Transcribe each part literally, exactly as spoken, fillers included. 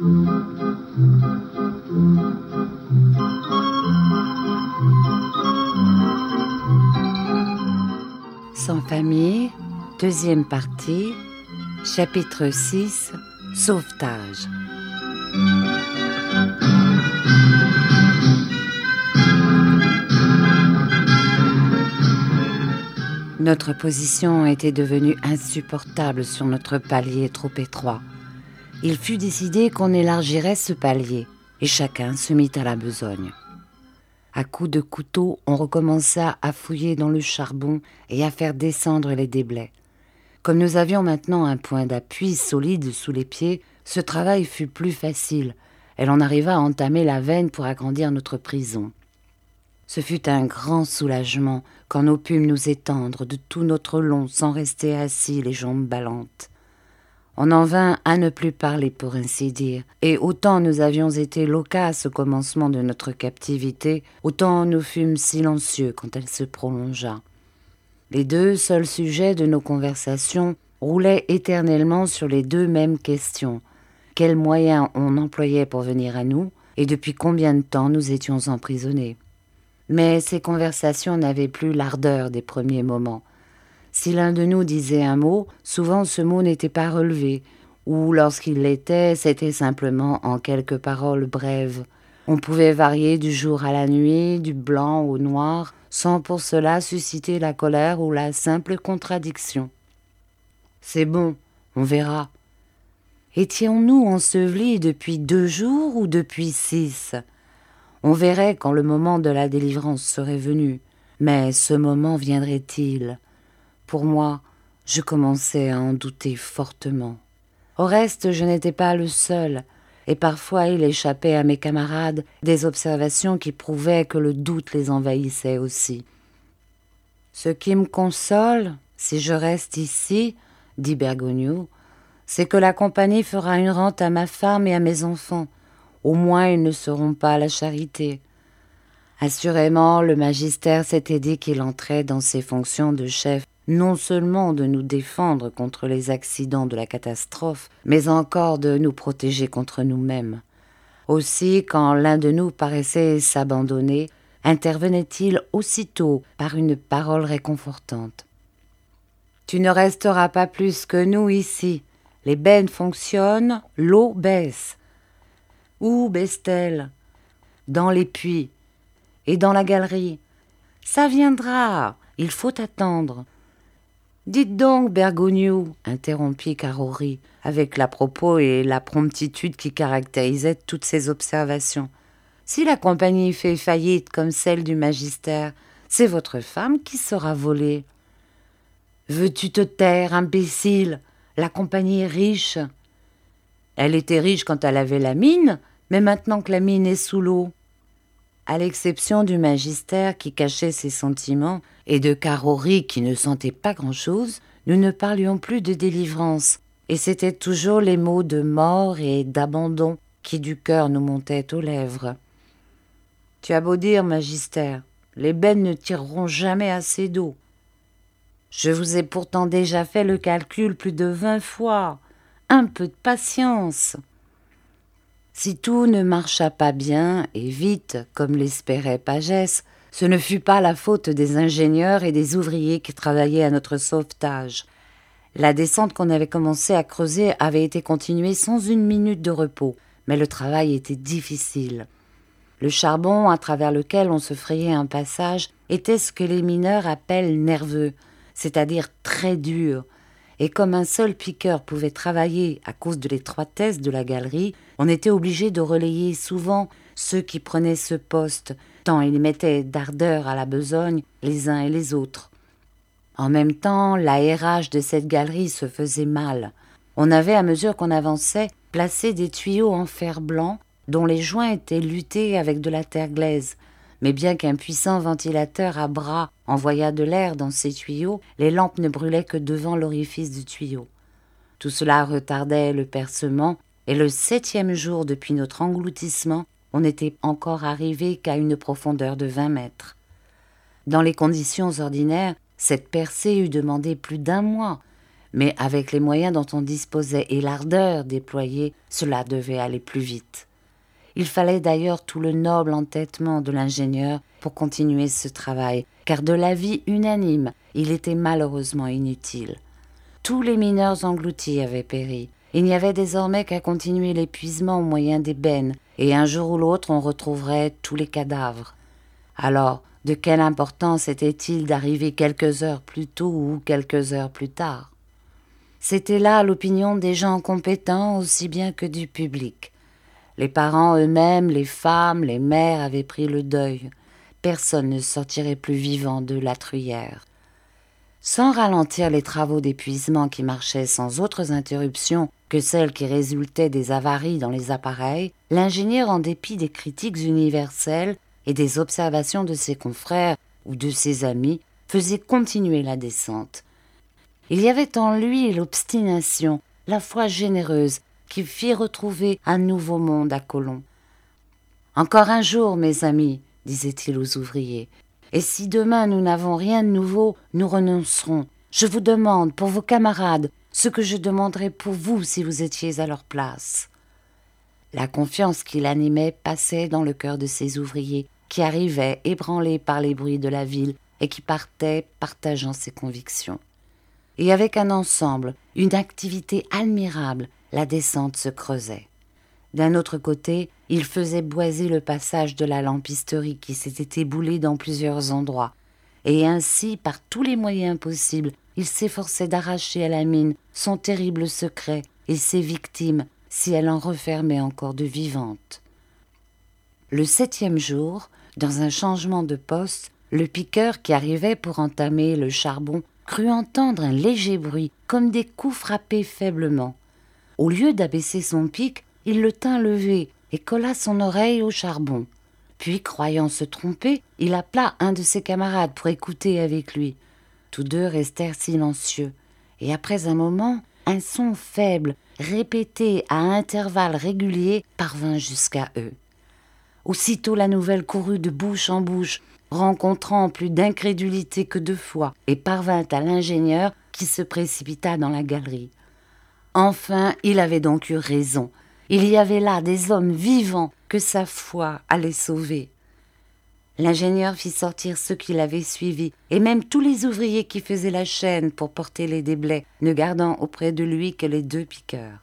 Sans famille, deuxième partie, chapitre six, sauvetage. Notre position était devenue insupportable sur notre palier trop étroit. Il fut décidé qu'on élargirait ce palier, et chacun se mit à la besogne. À coups de couteau, on recommença à fouiller dans le charbon et à faire descendre les déblais. Comme nous avions maintenant un point d'appui solide sous les pieds, ce travail fut plus facile, et l'on arriva à entamer la veine pour agrandir notre prison. Ce fut un grand soulagement quand nous pûmes nous étendre de tout notre long sans rester assis les jambes ballantes. On en vint à ne plus parler pour ainsi dire, et autant nous avions été loquaces au commencement de notre captivité, autant nous fûmes silencieux quand elle se prolongea. Les deux seuls sujets de nos conversations roulaient éternellement sur les deux mêmes questions. Quels moyens on employait pour venir à nous, et depuis combien de temps nous étions emprisonnés. Mais ces conversations n'avaient plus l'ardeur des premiers moments. Si l'un de nous disait un mot, souvent ce mot n'était pas relevé, ou lorsqu'il l'était, c'était simplement en quelques paroles brèves. On pouvait varier du jour à la nuit, du blanc au noir, sans pour cela susciter la colère ou la simple contradiction. C'est bon, on verra. Étions-nous ensevelis depuis deux jours ou depuis six ? On verrait quand le moment de la délivrance serait venu, mais ce moment viendrait-il ? Pour moi, je commençais à en douter fortement. Au reste, je n'étais pas le seul, et parfois il échappait à mes camarades des observations qui prouvaient que le doute les envahissait aussi. « Ce qui me console, si je reste ici, dit Bergognot, c'est que la compagnie fera une rente à ma femme et à mes enfants. Au moins, ils ne seront pas à la charité. » Assurément, le magistère s'était dit qu'il entrait dans ses fonctions de chef non seulement de nous défendre contre les accidents de la catastrophe, mais encore de nous protéger contre nous-mêmes. Aussi, quand l'un de nous paraissait s'abandonner, intervenait-il aussitôt par une parole réconfortante. « Tu ne resteras pas plus que nous ici. Les bennes fonctionnent, l'eau baisse. » « Où baisse-t-elle ? » ?»« Dans les puits et dans la galerie. »« Ça viendra, il faut attendre. » « Dites donc, Bergognot, interrompit Carrory, avec l'à-propos et la promptitude qui caractérisaient toutes ses observations. Si la compagnie fait faillite comme celle du magistère, c'est votre femme qui sera volée. Veux-tu te taire, imbécile ? La compagnie est riche. Elle était riche quand elle avait la mine, mais maintenant que la mine est sous l'eau. À l'exception du magistère qui cachait ses sentiments et de Carrory qui ne sentait pas grand-chose, nous ne parlions plus de délivrance, et c'étaient toujours les mots de mort et d'abandon qui du cœur nous montaient aux lèvres. « Tu as beau dire, magistère, les bennes ne tireront jamais assez d'eau. Je vous ai pourtant déjà fait le calcul plus de vingt fois. Un peu de patience. » Si tout ne marcha pas bien et vite, comme l'espérait Pagès, ce ne fut pas la faute des ingénieurs et des ouvriers qui travaillaient à notre sauvetage. La descente qu'on avait commencé à creuser avait été continuée sans une minute de repos, mais le travail était difficile. Le charbon à travers lequel on se frayait un passage était ce que les mineurs appellent nerveux, c'est-à-dire très dur. Et comme un seul piqueur pouvait travailler à cause de l'étroitesse de la galerie, on était obligé de relayer souvent ceux qui prenaient ce poste, tant ils mettaient d'ardeur à la besogne les uns et les autres. En même temps, l'aérage de cette galerie se faisait mal. On avait, à mesure qu'on avançait, placé des tuyaux en fer blanc dont les joints étaient lutés avec de la terre glaise. Mais bien qu'un puissant ventilateur à bras envoyât de l'air dans ces tuyaux, les lampes ne brûlaient que devant l'orifice du tuyau. Tout cela retardait le percement, et le septième jour depuis notre engloutissement, on n'était encore arrivé qu'à une profondeur de vingt mètres. Dans les conditions ordinaires, cette percée eût demandé plus d'un mois, mais avec les moyens dont on disposait et l'ardeur déployée, cela devait aller plus vite. Il fallait d'ailleurs tout le noble entêtement de l'ingénieur pour continuer ce travail, car de l'avis unanime, il était malheureusement inutile. Tous les mineurs engloutis avaient péri. Il n'y avait désormais qu'à continuer l'épuisement au moyen d'ébène, et un jour ou l'autre on retrouverait tous les cadavres. Alors, de quelle importance était-il d'arriver quelques heures plus tôt ou quelques heures plus tard? C'était là l'opinion des gens compétents aussi bien que du public. Les parents eux-mêmes, les femmes, les mères avaient pris le deuil. Personne ne sortirait plus vivant de la truyère. Sans ralentir les travaux d'épuisement qui marchaient sans autres interruptions que celles qui résultaient des avaries dans les appareils, l'ingénieur, en dépit des critiques universelles et des observations de ses confrères ou de ses amis, faisait continuer la descente. Il y avait en lui l'obstination, la foi généreuse, qui fit retrouver un nouveau monde à Colomb. « Encore un jour, mes amis, disait-il aux ouvriers, et si demain nous n'avons rien de nouveau, nous renoncerons. Je vous demande pour vos camarades ce que je demanderais pour vous si vous étiez à leur place. » La confiance qui l'animait passait dans le cœur de ces ouvriers, qui arrivaient ébranlés par les bruits de la ville et qui partaient partageant ses convictions. Et avec un ensemble, une activité admirable, la descente se creusait. D'un autre côté, il faisait boiser le passage de la lampisterie qui s'était éboulée dans plusieurs endroits, et ainsi, par tous les moyens possibles, il s'efforçait d'arracher à la mine son terrible secret et ses victimes, si elle en refermait encore de vivantes. Le septième jour, dans un changement de poste, le piqueur qui arrivait pour entamer le charbon crut entendre un léger bruit, comme des coups frappés faiblement. Au lieu d'abaisser son pic, il le tint levé et colla son oreille au charbon. Puis, croyant se tromper, il appela un de ses camarades pour écouter avec lui. Tous deux restèrent silencieux, et après un moment, un son faible, répété à intervalles réguliers, parvint jusqu'à eux. Aussitôt la nouvelle courut de bouche en bouche, rencontrant plus d'incrédulité que de foi, et parvint à l'ingénieur qui se précipita dans la galerie. Enfin, il avait donc eu raison. Il y avait là des hommes vivants que sa foi allait sauver. L'ingénieur fit sortir ceux qui l'avaient suivi, et même tous les ouvriers qui faisaient la chaîne pour porter les déblais, ne gardant auprès de lui que les deux piqueurs.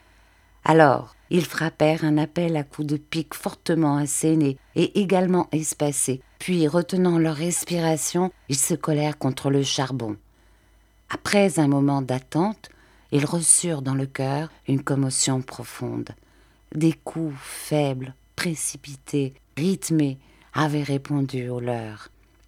Alors, ils frappèrent un appel à coups de pique fortement assénés et également espacés, puis, retenant leur respiration, ils se collèrent contre le charbon. Après un moment d'attente, ils reçurent dans le cœur une commotion profonde. Des coups faibles, précipités, rythmés, avaient répondu aux leurs.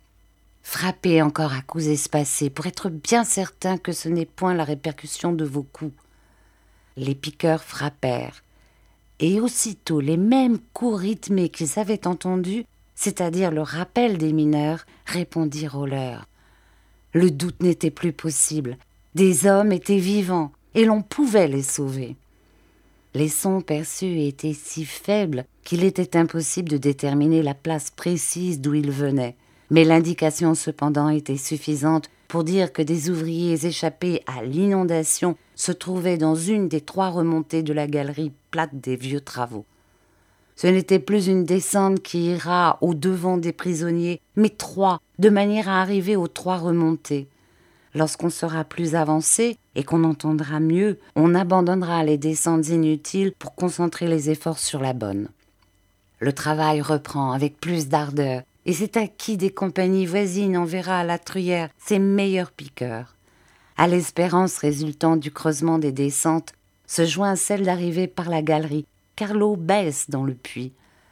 Frappez encore à coups espacés pour être bien certain que ce n'est point la répercussion de vos coups. Les piqueurs frappèrent, et aussitôt les mêmes coups rythmés qu'ils avaient entendus, c'est-à-dire le rappel des mineurs, répondirent aux leurs. Le doute n'était plus possible. Des hommes étaient vivants, et l'on pouvait les sauver. Les sons perçus étaient si faibles qu'il était impossible de déterminer la place précise d'où ils venaient. Mais l'indication cependant était suffisante pour dire que des ouvriers échappés à l'inondation se trouvaient dans une des trois remontées de la galerie plate des vieux travaux. Ce n'était plus une descente qui ira au-devant des prisonniers, mais trois, de manière à arriver aux trois remontées. Lorsqu'on sera plus avancé et qu'on entendra mieux, on abandonnera les descentes inutiles pour concentrer les efforts sur la bonne. Le travail reprend avec plus d'ardeur, et c'est à qui des compagnies voisines enverra à la truyère ses meilleurs piqueurs. À l'espérance résultant du creusement des descentes se joint celle d'arriver par la galerie, car l'eau baisse dans le puits.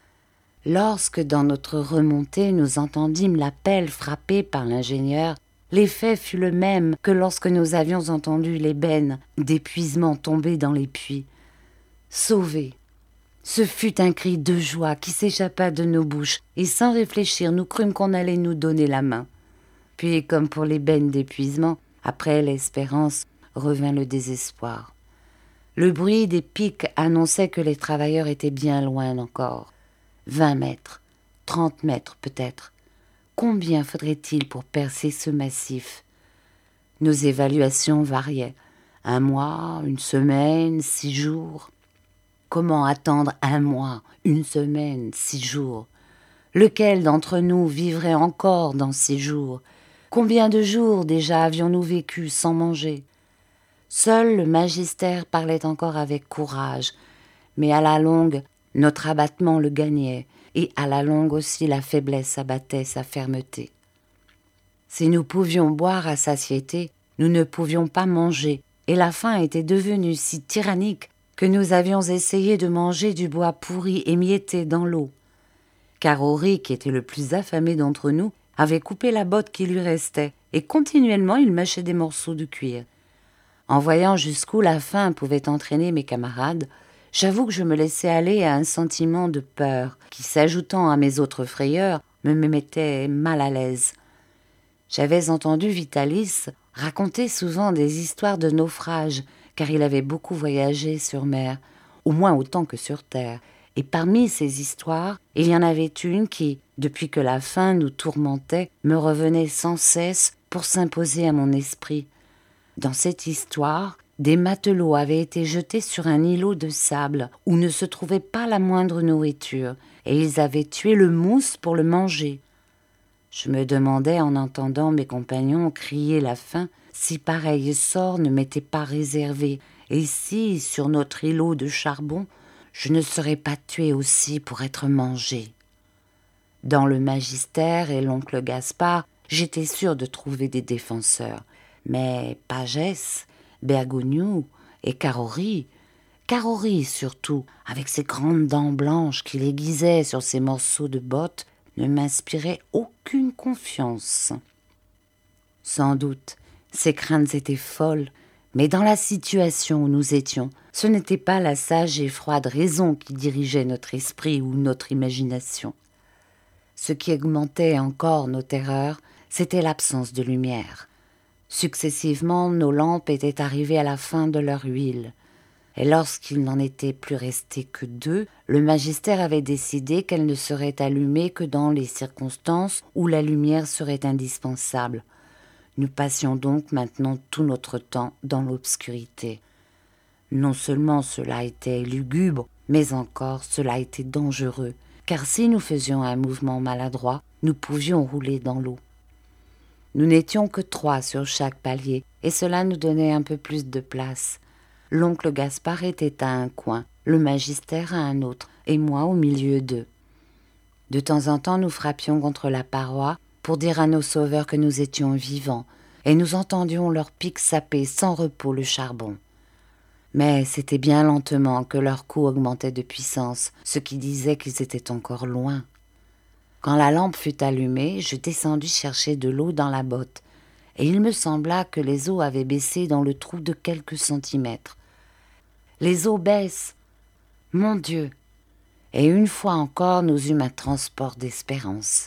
Lorsque dans notre remontée nous entendîmes la pelle frappée par l'ingénieur, l'effet fut le même que lorsque nous avions entendu l'ébène d'épuisement tomber dans les puits. Sauvés! Ce fut un cri de joie qui s'échappa de nos bouches, et sans réfléchir, nous crûmes qu'on allait nous donner la main. Puis, comme pour l'ébène d'épuisement, après l'espérance revint le désespoir. Le bruit des pics annonçait que les travailleurs étaient bien loin encore. Vingt mètres, trente mètres peut-être. Combien faudrait-il pour percer ce massif? Nos évaluations variaient. Un mois, une semaine, six jours. Comment attendre un mois, une semaine, six jours? Lequel d'entre nous vivrait encore dans six jours? Combien de jours déjà avions-nous vécu sans manger? Seul le magistère parlait encore avec courage, mais à la longue, notre abattement le gagnait, et à la longue aussi la faiblesse abattait sa fermeté. Si nous pouvions boire à satiété, nous ne pouvions pas manger, et la faim était devenue si tyrannique que nous avions essayé de manger du bois pourri émietté dans l'eau. Karori, qui était le plus affamé d'entre nous, avait coupé la botte qui lui restait, et continuellement il mâchait des morceaux de cuir. En voyant jusqu'où la faim pouvait entraîner mes camarades, j'avoue que je me laissais aller à un sentiment de peur qui, s'ajoutant à mes autres frayeurs, me mettait mal à l'aise. J'avais entendu Vitalis raconter souvent des histoires de naufrage, car il avait beaucoup voyagé sur mer, au moins autant que sur terre, et parmi ces histoires, il y en avait une qui, depuis que la faim nous tourmentait, me revenait sans cesse pour s'imposer à mon esprit. Dans cette histoire, des matelots avaient été jetés sur un îlot de sable où ne se trouvait pas la moindre nourriture, et ils avaient tué le mousse pour le manger. Je me demandais, en entendant mes compagnons crier la faim, si pareil sort ne m'était pas réservé, et si, sur notre îlot de charbon, je ne serais pas tué aussi pour être mangé. Dans le magistère et l'oncle Gaspard, j'étais sûr de trouver des défenseurs, mais Pagès, Bergogneau et Karori, Karori surtout, avec ses grandes dents blanches qu'il aiguisait sur ses morceaux de bottes, ne m'inspirait aucune confiance. Sans doute, ces craintes étaient folles, mais dans la situation où nous étions, ce n'était pas la sage et froide raison qui dirigeait notre esprit ou notre imagination. Ce qui augmentait encore nos terreurs, c'était l'absence de lumière. Successivement, nos lampes étaient arrivées à la fin de leur huile. Et lorsqu'il n'en était plus resté que deux, le magistère avait décidé qu'elles ne seraient allumées que dans les circonstances où la lumière serait indispensable. Nous passions donc maintenant tout notre temps dans l'obscurité. Non seulement cela était lugubre, mais encore cela était dangereux, car si nous faisions un mouvement maladroit, nous pouvions rouler dans l'eau. Nous n'étions que trois sur chaque palier, et cela nous donnait un peu plus de place. L'oncle Gaspard était à un coin, le magistère à un autre, et moi au milieu d'eux. De temps en temps, nous frappions contre la paroi pour dire à nos sauveurs que nous étions vivants, et nous entendions leurs pics saper sans repos le charbon. Mais c'était bien lentement que leurs coups augmentaient de puissance, ce qui disait qu'ils étaient encore loin. Quand la lampe fut allumée, je descendis chercher de l'eau dans la botte, et il me sembla que les eaux avaient baissé dans le trou de quelques centimètres. Les eaux baissent, mon Dieu! Et une fois encore, nous eûmes un transport d'espérance.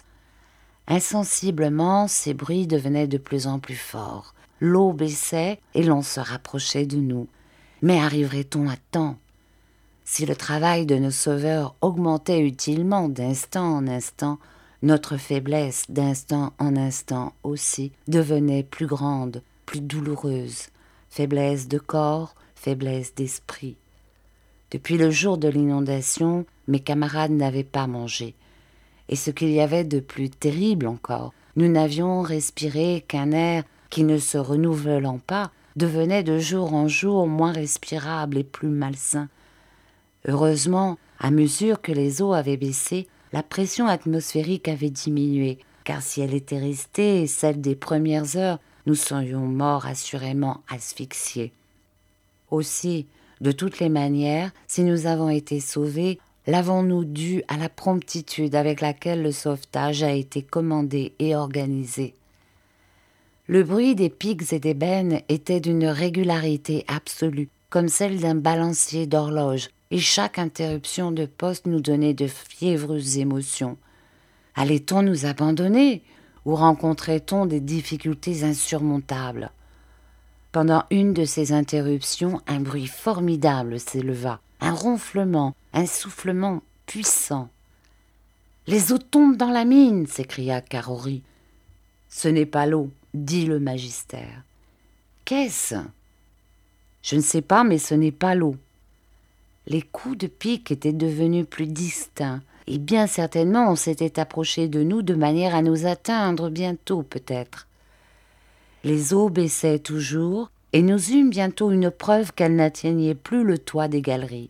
Insensiblement, ces bruits devenaient de plus en plus forts. L'eau baissait et l'on se rapprochait de nous. Mais arriverait-on à temps? Si le travail de nos sauveurs augmentait utilement d'instant en instant, notre faiblesse d'instant en instant aussi devenait plus grande, plus douloureuse. Faiblesse de corps, faiblesse d'esprit. Depuis le jour de l'inondation, mes camarades n'avaient pas mangé. Et ce qu'il y avait de plus terrible encore, nous n'avions respiré qu'un air qui, ne se renouvelant pas, devenait de jour en jour moins respirable et plus malsain. Heureusement, à mesure que les eaux avaient baissé, la pression atmosphérique avait diminué, car si elle était restée celle des premières heures, nous serions morts assurément asphyxiés. Aussi, de toutes les manières, si nous avons été sauvés, l'avons-nous dû à la promptitude avec laquelle le sauvetage a été commandé et organisé. Le bruit des pics et des bennes était d'une régularité absolue, comme celle d'un balancier d'horloge, et chaque interruption de poste nous donnait de fiévreuses émotions. Allait-on nous abandonner, ou rencontrait-on des difficultés insurmontables? Pendant une de ces interruptions, un bruit formidable s'éleva, un ronflement, un soufflement puissant. « Les eaux tombent dans la mine !» s'écria Karori. « Ce n'est pas l'eau, dit le magistère. »« Qu'est-ce » Je ne sais pas, mais ce n'est pas l'eau. Les coups de pic étaient devenus plus distincts, et bien certainement on s'était approché de nous de manière à nous atteindre bientôt peut-être. Les eaux baissaient toujours, et nous eûmes bientôt une preuve qu'elles n'atteignaient plus le toit des galeries.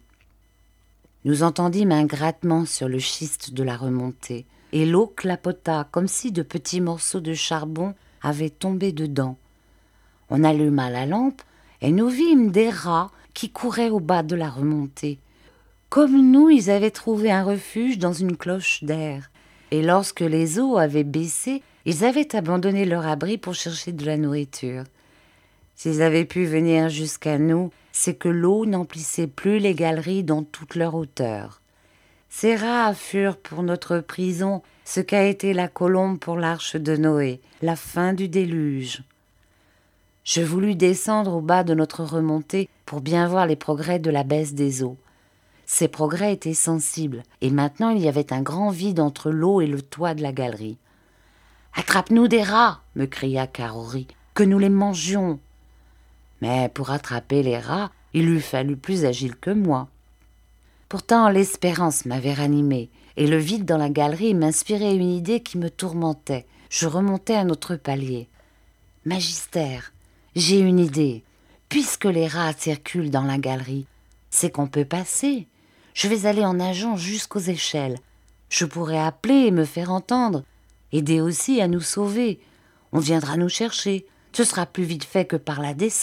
Nous entendîmes un grattement sur le schiste de la remontée, et l'eau clapota comme si de petits morceaux de charbon avaient tombé dedans. On alluma la lampe, et nous vîmes des rats qui couraient au bas de la remontée. Comme nous, ils avaient trouvé un refuge dans une cloche d'air, et lorsque les eaux avaient baissé, ils avaient abandonné leur abri pour chercher de la nourriture. S'ils avaient pu venir jusqu'à nous, c'est que l'eau n'emplissait plus les galeries dans toute leur hauteur. Ces rats furent pour notre prison ce qu'a été la colombe pour l'arche de Noé, la fin du déluge. Je voulus descendre au bas de notre remontée pour bien voir les progrès de la baisse des eaux. Ces progrès étaient sensibles, et maintenant il y avait un grand vide entre l'eau et le toit de la galerie. « Attrape-nous des rats !» me cria Karori, « que nous les mangions !» Mais pour attraper les rats, il eût fallu plus agile que moi. Pourtant l'espérance m'avait ranimée, et le vide dans la galerie m'inspirait une idée qui me tourmentait. Je remontai à notre palier. « Magister, j'ai une idée. Puisque les rats circulent dans la galerie, c'est qu'on peut passer. Je vais aller en nageant jusqu'aux échelles. Je pourrai appeler et me faire entendre, aider aussi à nous sauver. On viendra nous chercher. Ce sera plus vite fait que par la descente. »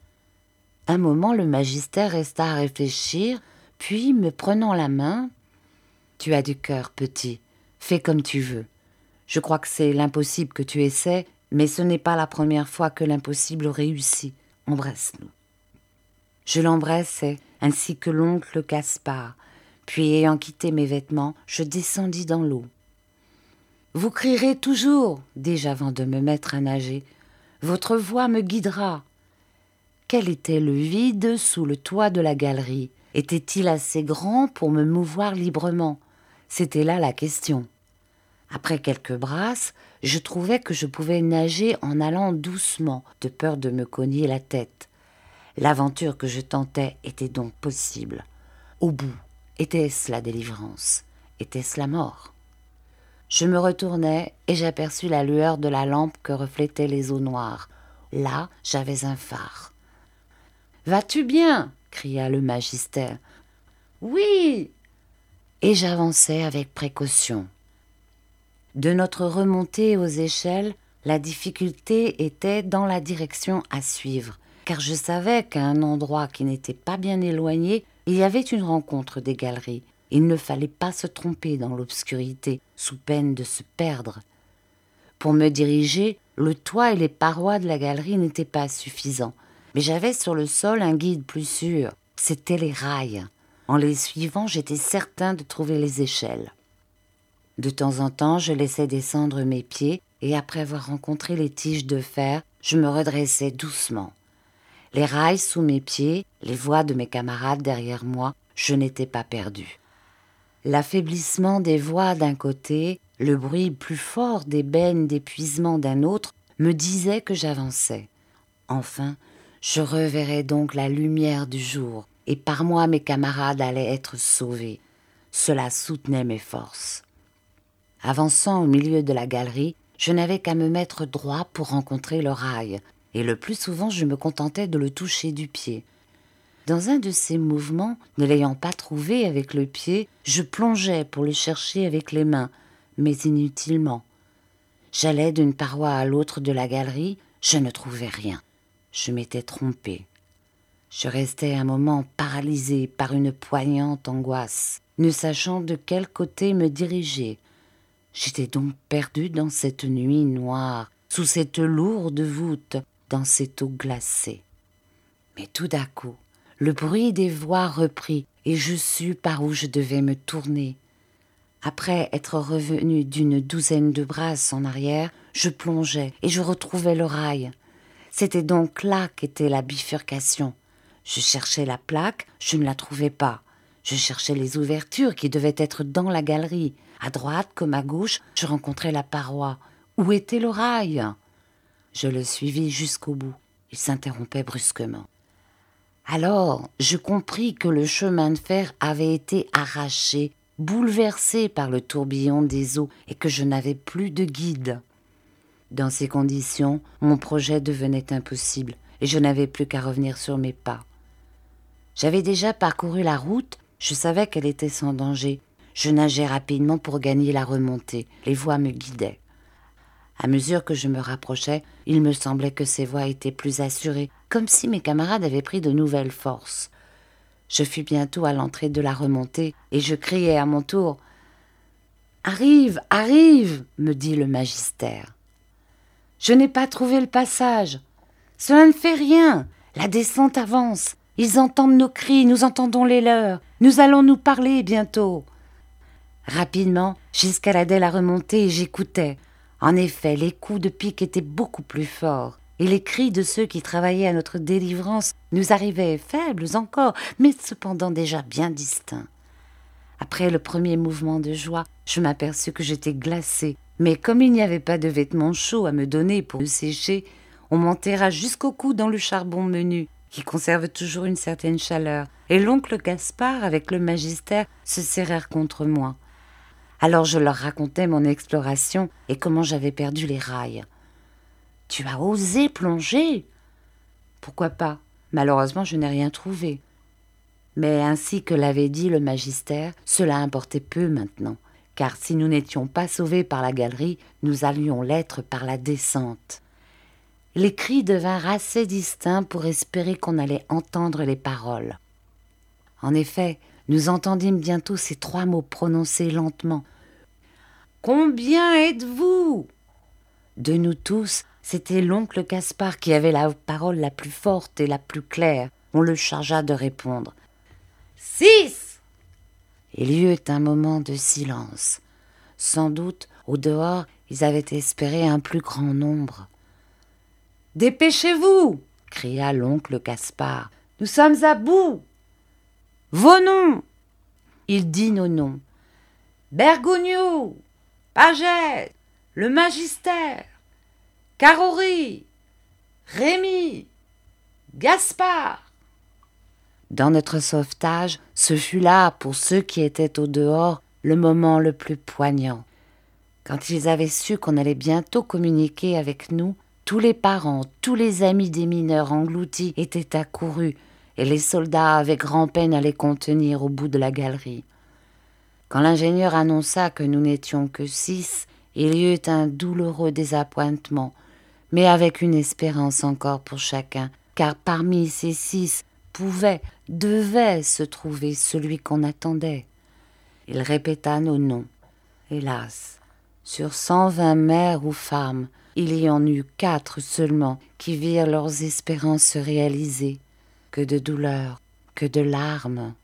Un moment, le magister resta à réfléchir, puis, me prenant la main, « Tu as du cœur, petit. Fais comme tu veux. Je crois que c'est l'impossible que tu essaies, mais ce n'est pas la première fois que l'impossible réussit. Embrasse-nous. » Je l'embrassai, ainsi que l'oncle Gaspard, puis ayant quitté mes vêtements, je descendis dans l'eau. « Vous crierez toujours, dis-je avant de me mettre à nager. Votre voix me guidera. » Quel était le vide sous le toit de la galerie? Était-il assez grand pour me mouvoir librement? C'était là la question. Après quelques brasses, je trouvais que je pouvais nager en allant doucement, de peur de me cogner la tête. L'aventure que je tentais était donc possible. Au bout, était-ce la délivrance? Était-ce la mort? Je me retournai et j'aperçus la lueur de la lampe que reflétaient les eaux noires. Là, j'avais un phare. « Vas-tu bien ?» cria le magister. « Oui !» Et j'avançai avec précaution. De notre remontée aux échelles, la difficulté était dans la direction à suivre, car je savais qu'à un endroit qui n'était pas bien éloigné, il y avait une rencontre des galeries. Il ne fallait pas se tromper dans l'obscurité, sous peine de se perdre. Pour me diriger, le toit et les parois de la galerie n'étaient pas suffisants, mais j'avais sur le sol un guide plus sûr, c'étaient les rails. En les suivant, j'étais certain de trouver les échelles. De temps en temps, je laissais descendre mes pieds, et après avoir rencontré les tiges de fer, je me redressais doucement. Les rails sous mes pieds, les voix de mes camarades derrière moi, je n'étais pas perdu. L'affaiblissement des voix d'un côté, le bruit plus fort des bennes d'épuisement d'un autre, me disaient que j'avançais. Enfin, je reverrais donc la lumière du jour, et par moi mes camarades allaient être sauvés. Cela soutenait mes forces. Avançant au milieu de la galerie, je n'avais qu'à me mettre droit pour rencontrer le rail, et le plus souvent je me contentais de le toucher du pied. Dans un de ces mouvements, ne l'ayant pas trouvé avec le pied, je plongeais pour le chercher avec les mains, mais inutilement. J'allais d'une paroi à l'autre de la galerie, je ne trouvais rien. Je m'étais trompé. Je restais un moment paralysé par une poignante angoisse, ne sachant de quel côté me diriger. J'étais donc perdu dans cette nuit noire, sous cette lourde voûte, dans cette eau glacée. Mais tout d'un coup, le bruit des voix reprit et je sus par où je devais me tourner. Après être revenu d'une douzaine de brasses en arrière, je plongeais et je retrouvais le rail. C'était donc là qu'était la bifurcation. Je cherchais la plaque, je ne la trouvais pas. Je cherchais les ouvertures qui devaient être dans la galerie. À droite comme à gauche, je rencontrais la paroi. Où était le rail? Je le suivis jusqu'au bout. Il s'interrompait brusquement. Alors, je compris que le chemin de fer avait été arraché, bouleversé par le tourbillon des eaux et que je n'avais plus de guide. Dans ces conditions, mon projet devenait impossible et je n'avais plus qu'à revenir sur mes pas. J'avais déjà parcouru la route, je savais qu'elle était sans danger. Je nageais rapidement pour gagner la remontée. Les voies me guidaient. À mesure que je me rapprochais, il me semblait que ces voies étaient plus assurées, comme si mes camarades avaient pris de nouvelles forces. Je fus bientôt à l'entrée de la remontée et je criai à mon tour « Arrive, arrive !» me dit le magister. « Je n'ai pas trouvé le passage. Cela ne fait rien. La descente avance. Ils entendent nos cris, nous entendons les leurs. Nous allons nous parler bientôt. » Rapidement, j'escaladai la remontée et j'écoutais. En effet, les coups de pique étaient beaucoup plus forts, et les cris de ceux qui travaillaient à notre délivrance nous arrivaient faibles encore, mais cependant déjà bien distincts. Après le premier mouvement de joie, je m'aperçus que j'étais glacée, mais comme il n'y avait pas de vêtements chauds à me donner pour me sécher, on m'enterra jusqu'au cou dans le charbon menu, qui conserve toujours une certaine chaleur, et l'oncle Gaspard, avec le magister, se serrèrent contre moi. Alors je leur racontai mon exploration et comment j'avais perdu les rails. « Tu as osé plonger ?»« Pourquoi pas ? Malheureusement, je n'ai rien trouvé. » Mais ainsi que l'avait dit le magister, cela importait peu maintenant, car si nous n'étions pas sauvés par la galerie, nous allions l'être par la descente. Les cris devinrent assez distincts pour espérer qu'on allait entendre les paroles. En effet, nous entendîmes bientôt ces trois mots prononcés lentement. « Combien êtes-vous » De nous tous, c'était l'oncle Gaspard qui avait la parole la plus forte et la plus claire. On le chargea de répondre. « Six » Il y eut un moment de silence. Sans doute, au dehors, ils avaient espéré un plus grand nombre. « Dépêchez-vous » cria l'oncle Gaspard. « Nous sommes à bout !»« Vos noms » Il dit nos noms. « Bergogneau, Pagès, le magister, Carrory, Rémy, Gaspard. » Dans notre sauvetage, ce fut là, pour ceux qui étaient au dehors, le moment le plus poignant. Quand ils avaient su qu'on allait bientôt communiquer avec nous, tous les parents, tous les amis des mineurs engloutis étaient accourus, et les soldats avaient grand-peine à les contenir au bout de la galerie. Quand l'ingénieur annonça que nous n'étions que six, il y eut un douloureux désappointement, mais avec une espérance encore pour chacun, car parmi ces six pouvait, devait se trouver celui qu'on attendait. Il répéta nos noms. Hélas, sur cent vingt mères ou femmes, il y en eut quatre seulement qui virent leurs espérances se réaliser. Que de douleur, que de larmes.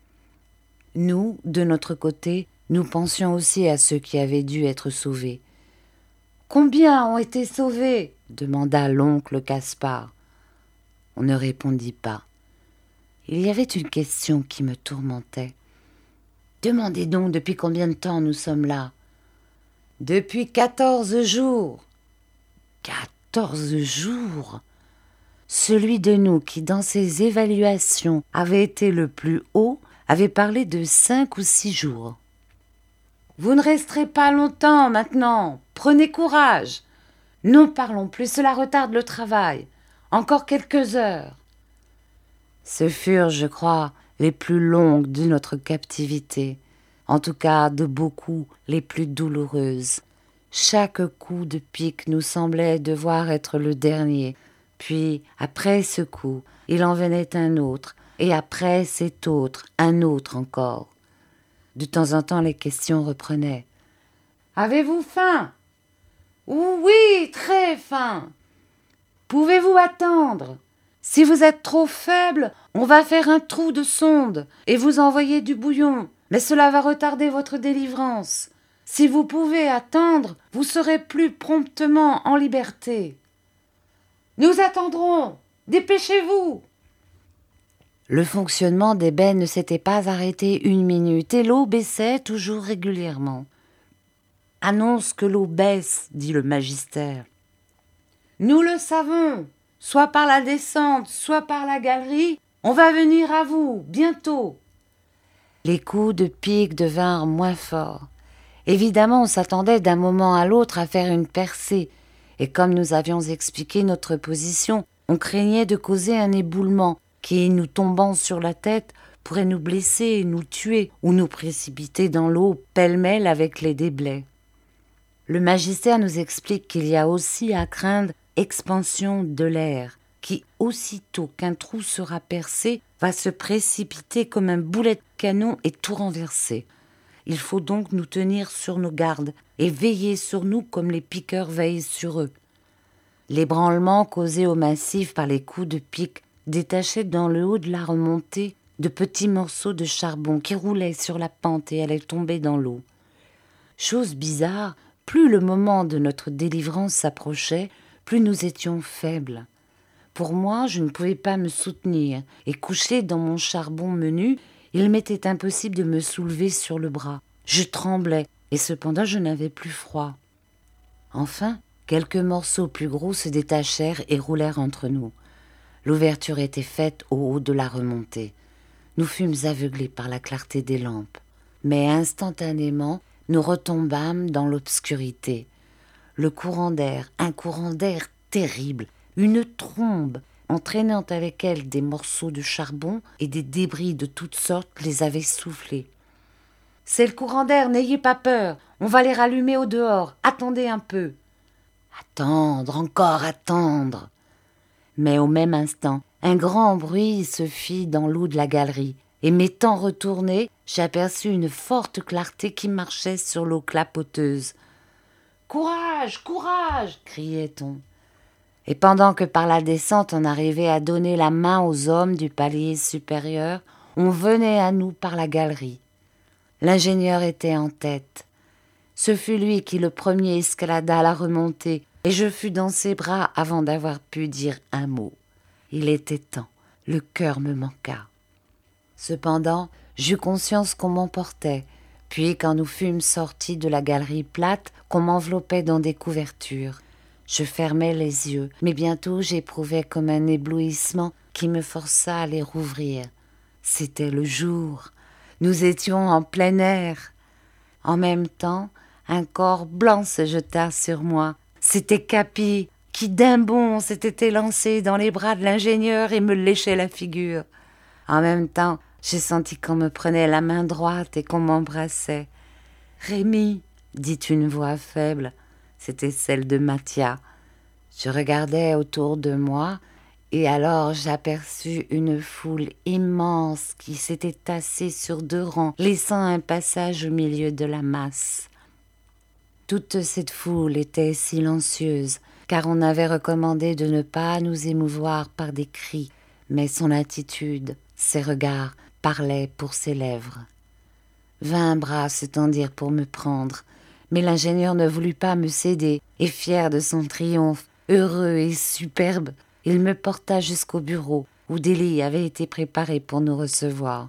Nous, de notre côté, nous pensions aussi à ceux qui avaient dû être sauvés. « Combien ont été sauvés ?» demanda l'oncle Gaspard. On ne répondit pas. Il y avait une question qui me tourmentait. « Demandez donc depuis combien de temps nous sommes là ?»« Depuis quatorze jours. »« Quatorze jours !» Celui de nous qui, dans ses évaluations, avait été le plus haut, avait parlé de cinq ou six jours. « Vous ne resterez pas longtemps maintenant. Prenez courage. Ne parlons plus, cela retarde le travail. Encore quelques heures. » Ce furent, je crois, les plus longues de notre captivité, en tout cas de beaucoup les plus douloureuses. Chaque coup de pique nous semblait devoir être le dernier. Puis, après ce coup, il en venait un autre, et après cet autre, un autre encore. De temps en temps, les questions reprenaient. « Avez-vous faim ?»« Oui, très faim. »« Pouvez-vous attendre ? Si vous êtes trop faible, on va faire un trou de sonde et vous envoyer du bouillon, mais cela va retarder votre délivrance. Si vous pouvez attendre, vous serez plus promptement en liberté. » « Nous attendrons. Dépêchez-vous !» Le fonctionnement des bennes ne s'était pas arrêté une minute et l'eau baissait toujours régulièrement. « Annonce que l'eau baisse, » dit le magister. « Nous le savons, soit par la descente, soit par la galerie, On va venir à vous, bientôt !» Les coups de pique devinrent moins forts. Évidemment, on s'attendait d'un moment à l'autre à faire une percée, et comme nous avions expliqué notre position, on craignait de causer un éboulement qui, nous tombant sur la tête, pourrait nous blesser, nous tuer ou nous précipiter dans l'eau pêle-mêle avec les déblais. Le magistère nous explique qu'il y a aussi à craindre expansion de l'air, qui, aussitôt qu'un trou sera percé, va se précipiter comme un boulet de canon et tout renverser. Il faut donc nous tenir sur nos gardes et veiller sur nous comme les piqueurs veillent sur eux. L'ébranlement causé au massif par les coups de pique détachait dans le haut de la remontée de petits morceaux de charbon qui roulaient sur la pente et allaient tomber dans l'eau. Chose bizarre, plus le moment de notre délivrance s'approchait, plus nous étions faibles. Pour moi, je ne pouvais pas me soutenir, et couché dans mon charbon menu, il m'était impossible de me soulever sur le bras. Je tremblais, et cependant je n'avais plus froid. Enfin, quelques morceaux plus gros se détachèrent et roulèrent entre nous. L'ouverture était faite au haut de la remontée. Nous fûmes aveuglés par la clarté des lampes, mais instantanément, nous retombâmes dans l'obscurité. Le courant d'air, un courant d'air terrible, une trombe, entraînant avec elle des morceaux de charbon et des débris de toutes sortes, les avait soufflés. « C'est le courant d'air, n'ayez pas peur, on va les rallumer au dehors, attendez un peu. » Attendre, encore attendre. Mais au même instant, un grand bruit se fit dans l'eau de la galerie, et m'étant retourné, j'aperçus une forte clarté qui marchait sur l'eau clapoteuse. « Courage, courage !» criait-on. Et pendant que par la descente on arrivait à donner la main aux hommes du palier supérieur, on venait à nous par la galerie. L'ingénieur était en tête. Ce fut lui qui le premier escalada la remontée, et je fus dans ses bras avant d'avoir pu dire un mot. Il était temps, le cœur me manqua. Cependant, j'eus conscience qu'on m'emportait, puis quand nous fûmes sortis de la galerie plate, qu'on m'enveloppait dans des couvertures. Je fermais les yeux, mais bientôt j'éprouvais comme un éblouissement qui me força à les rouvrir. C'était le jour. Nous étions en plein air. En même temps, un corps blanc se jeta sur moi. C'était Capi, qui d'un bond s'était élancé dans les bras de l'ingénieur et me léchait la figure. En même temps, j'ai senti qu'on me prenait la main droite et qu'on m'embrassait. « Rémi !» dit une voix faible. C'était celle de Mathia. Je regardais autour de moi et alors j'aperçus une foule immense qui s'était tassée sur deux rangs, laissant un passage au milieu de la masse. Toute cette foule était silencieuse, car on avait recommandé de ne pas nous émouvoir par des cris, mais son attitude, ses regards, parlaient pour ses lèvres. Vingt bras se tendirent pour me prendre, mais l'ingénieur ne voulut pas me céder, et fier de son triomphe, heureux et superbe, il me porta jusqu'au bureau, où des lits avaient été préparés pour nous recevoir.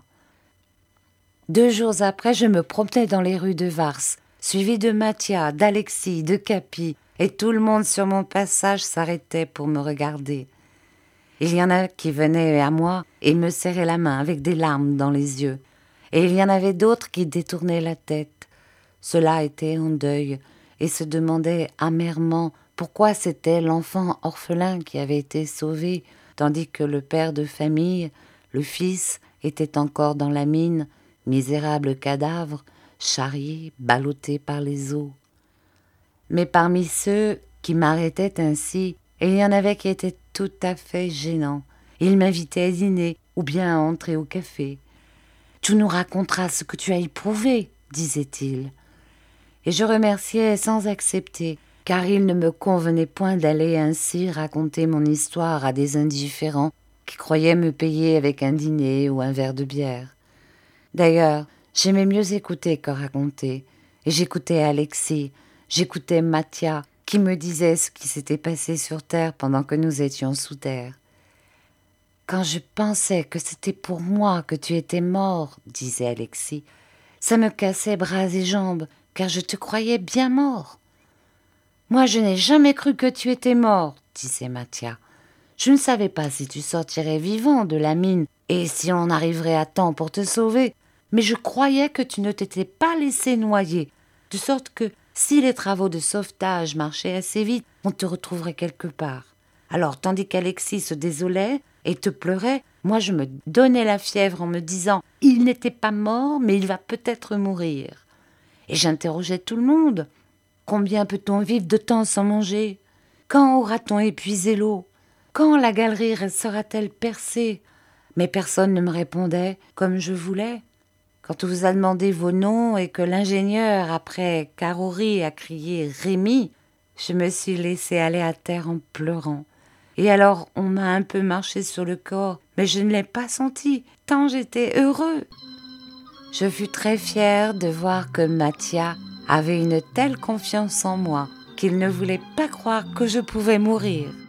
Deux jours après, je me promenais dans les rues de Vars, suivi de Mathia, d'Alexis, de Capi, et tout le monde sur mon passage s'arrêtait pour me regarder. Il y en a qui venaient à moi et me serraient la main avec des larmes dans les yeux, et il y en avait d'autres qui détournaient la tête. Ceux-là étaient en deuil et se demandaient amèrement pourquoi c'était l'enfant orphelin qui avait été sauvé, tandis que le père de famille, le fils, était encore dans la mine, misérable cadavre, charrié, ballotté par les eaux. Mais parmi ceux qui m'arrêtaient ainsi, il y en avait qui étaient tout à fait gênants. Ils m'invitaient à dîner ou bien à entrer au café. « Tu nous raconteras ce que tu as éprouvé, » disait-il. Et je remerciais sans accepter, car il ne me convenait point d'aller ainsi raconter mon histoire à des indifférents qui croyaient me payer avec un dîner ou un verre de bière. D'ailleurs, j'aimais mieux écouter que raconter, et j'écoutais Alexis, j'écoutais Mathia, qui me disait ce qui s'était passé sur terre pendant que nous étions sous terre. « Quand je pensais que c'était pour moi que tu étais mort, disait Alexis, ça me cassait bras et jambes, car je te croyais bien mort. Moi, je n'ai jamais cru que tu étais mort, disait Mathia. Je ne savais pas si tu sortirais vivant de la mine et si on arriverait à temps pour te sauver. Mais je croyais que tu ne t'étais pas laissé noyer, de sorte que si les travaux de sauvetage marchaient assez vite, on te retrouverait quelque part. Alors, tandis qu'Alexis se désolait et te pleurait, moi je me donnais la fièvre en me disant « Il n'était pas mort, mais il va peut-être mourir. » Et j'interrogeais tout le monde. « Combien peut-on vivre de temps sans manger? Quand aura-t-on épuisé l'eau? Quand la galerie sera-t-elle percée ?» Mais personne ne me répondait comme je voulais. Quand on vous a demandé vos noms et que l'ingénieur, après Carrory, a crié « Rémi », je me suis laissée aller à terre en pleurant. Et alors, on m'a un peu marché sur le corps, mais je ne l'ai pas senti, tant j'étais heureux. Je fus très fière de voir que Mathia avait une telle confiance en moi qu'il ne voulait pas croire que je pouvais mourir.